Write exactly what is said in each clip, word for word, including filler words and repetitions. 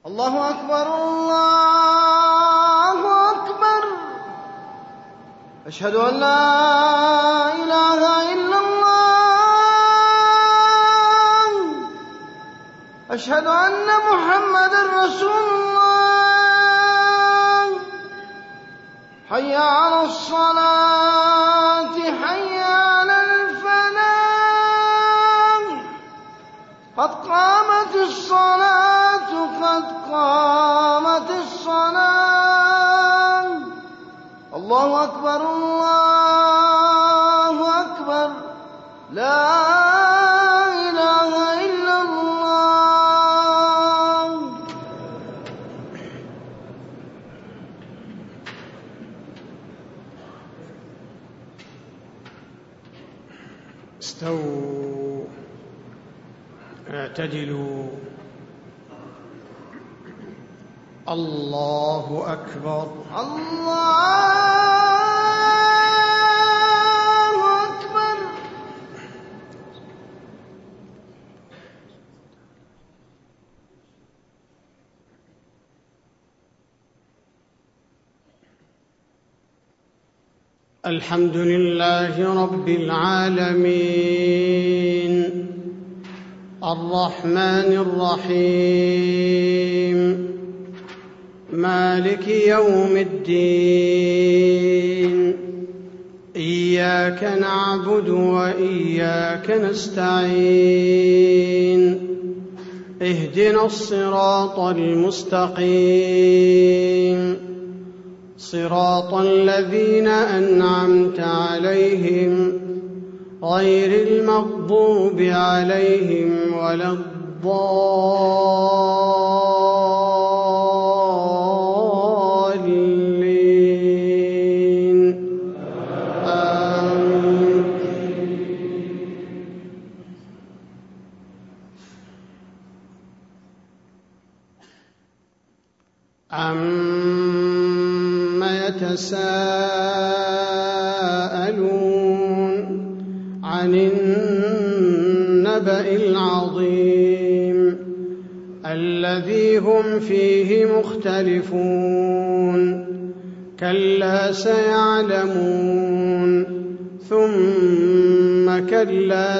الله أكبر الله أكبر. أشهد أن لا إله إلا الله. أشهد أن محمدًا رسول الله. حي على الصلاة حي على الفلاح. قد قامت الصلاة قد قامت الصلاة. الله أكبر الله أكبر. لا إله إلا الله. استووا اعتدلوا. الله أكبر الله أكبر. الحمد لله رب العالمين الرحمن الرحيم مالك يوم الدين. إياك نعبد وإياك نستعين. اهدنا الصراط المستقيم صراط الذين أنعمت عليهم غير المغضوب عليهم ولا الضالين. آمين. عما يتساءلون عن النبأ العظيم الذي هم فيه مختلفون. كلا سيعلمون ثم كلا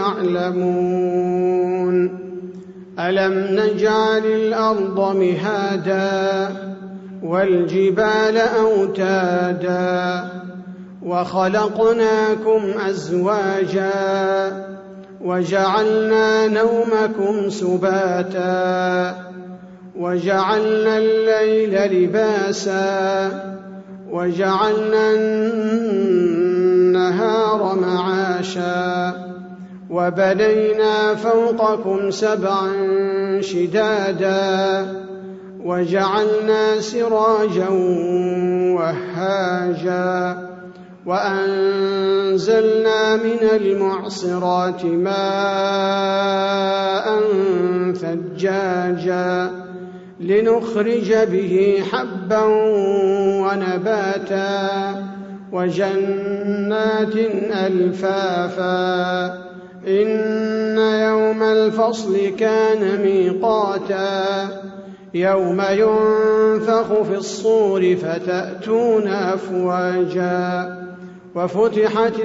سيعلمون. ألم نجعل الأرض مهادا والجبال أوتادا وخلقناكم أزواجا وجعلنا نومكم سباتا وجعلنا الليل لباسا وجعلنا النهار معاشا وبنينا فوقكم سبعا شدادا وجعلنا سراجا وهاجا وأنزلنا من المعصرات ماء ثجاجا لنخرج به حبا ونباتا وجنات ألفافا. إن يوم الفصل كان ميقاتا يوم ينفخ في الصور فتأتون أفواجا وفتحت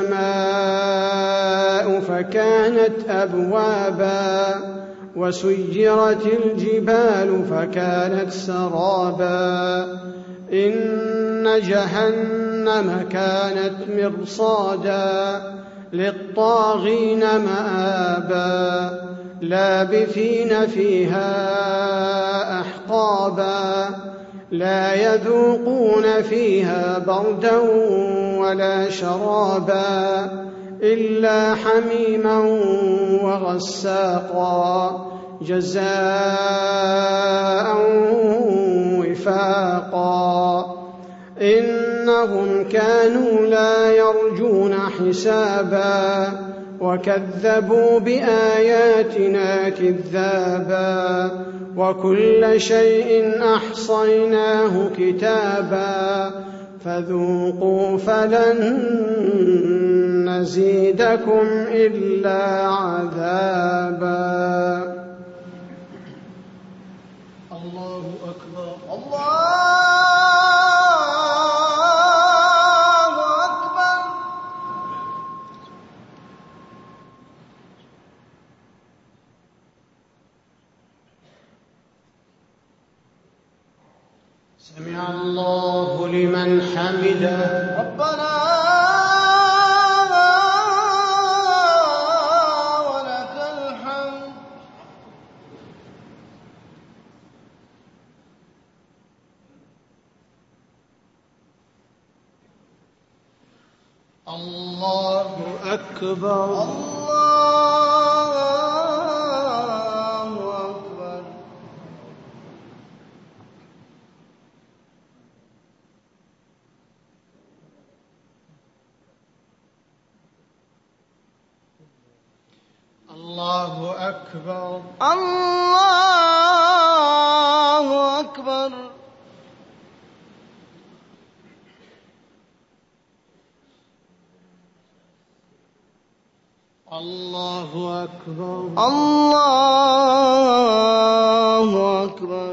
السماء فكانت أبوابا وسيرت الجبال فكانت سرابا. إن جهنم كانت مرصادا للطاغين مآبا لابثين فيها أحقابا لا يذوقون فيها بردا ولا شرابا إلا حميما وغساقا جزاء وفاقا. إنهم كانوا لا يرجون حسابا وكذبوا بآياتنا كذابا وكل شيء أحصيناه كتابا فذوقوا فلن نزيدكم إلا عذابا. الله أكبر. الله أكبر. سمع الله لمن حمده. ربنا ولك الحمد. الله أكبر. الله أكبر. الله أكبر. الله أكبر. الله أكبر. الله أكبر.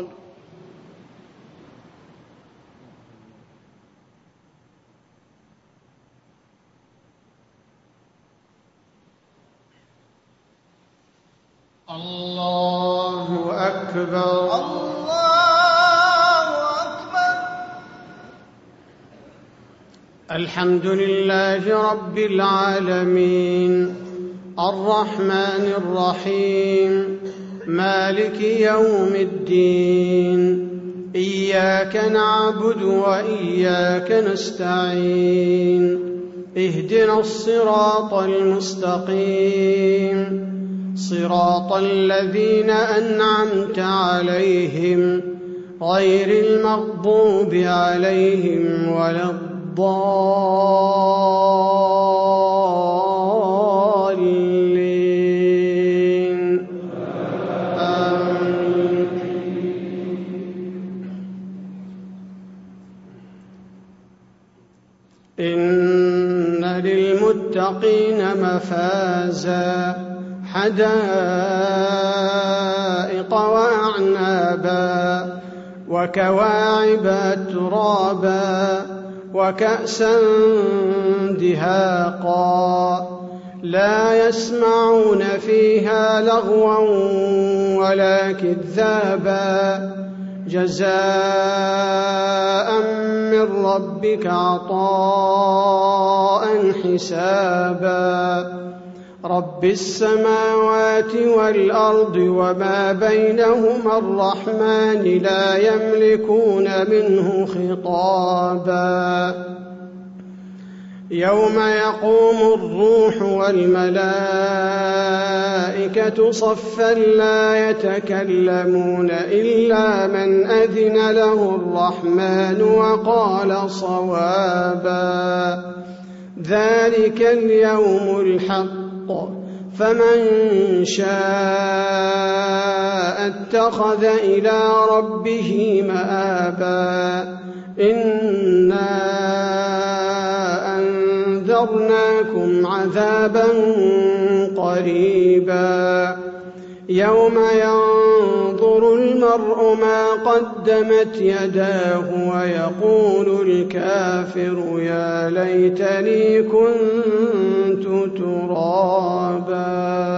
الله أكبر. الله أكبر. الحمد لله رب العالمين الرحمن الرحيم مالك يوم الدين إياك نعبد وإياك نستعين اهدنا الصراط المستقيم صراط الذين أنعمت عليهم غير المغضوب عليهم ولا الضالين آمين. إن للمتقين مفازا حدائق وأعنابا وكواعب أترابا وكأسا دهاقا لا يسمعون فيها لغوا ولا كذابا جزاء من ربك عطاء حسابا رب السماوات والأرض وما بينهما الرحمن لا يملكون منه خطابا يوم يقوم الروح والملائكة صفا لا يتكلمون إلا من أذن له الرحمن وقال صوابا ذلك اليوم الحق فمن شاء اتخذ إلى ربه مآبا إنا أنذرناكم عذابا قريبا يوم ينظر المرء ما قدمت يداه ويقول الكافر يا ليتني كنت ترابا.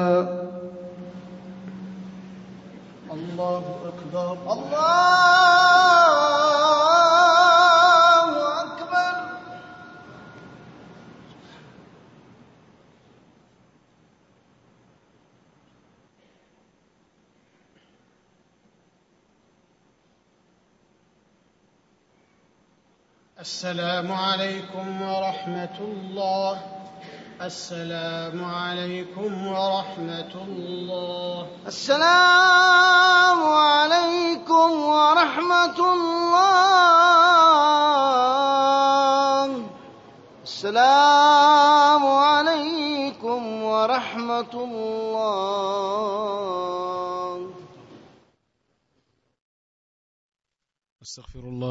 الله أكبر. الله أكبر. السلام عليكم ورحمة الله. السلام عليكم ورحمة الله. السلام عليكم ورحمة الله. السلام عليكم ورحمة الله. استغفر الله.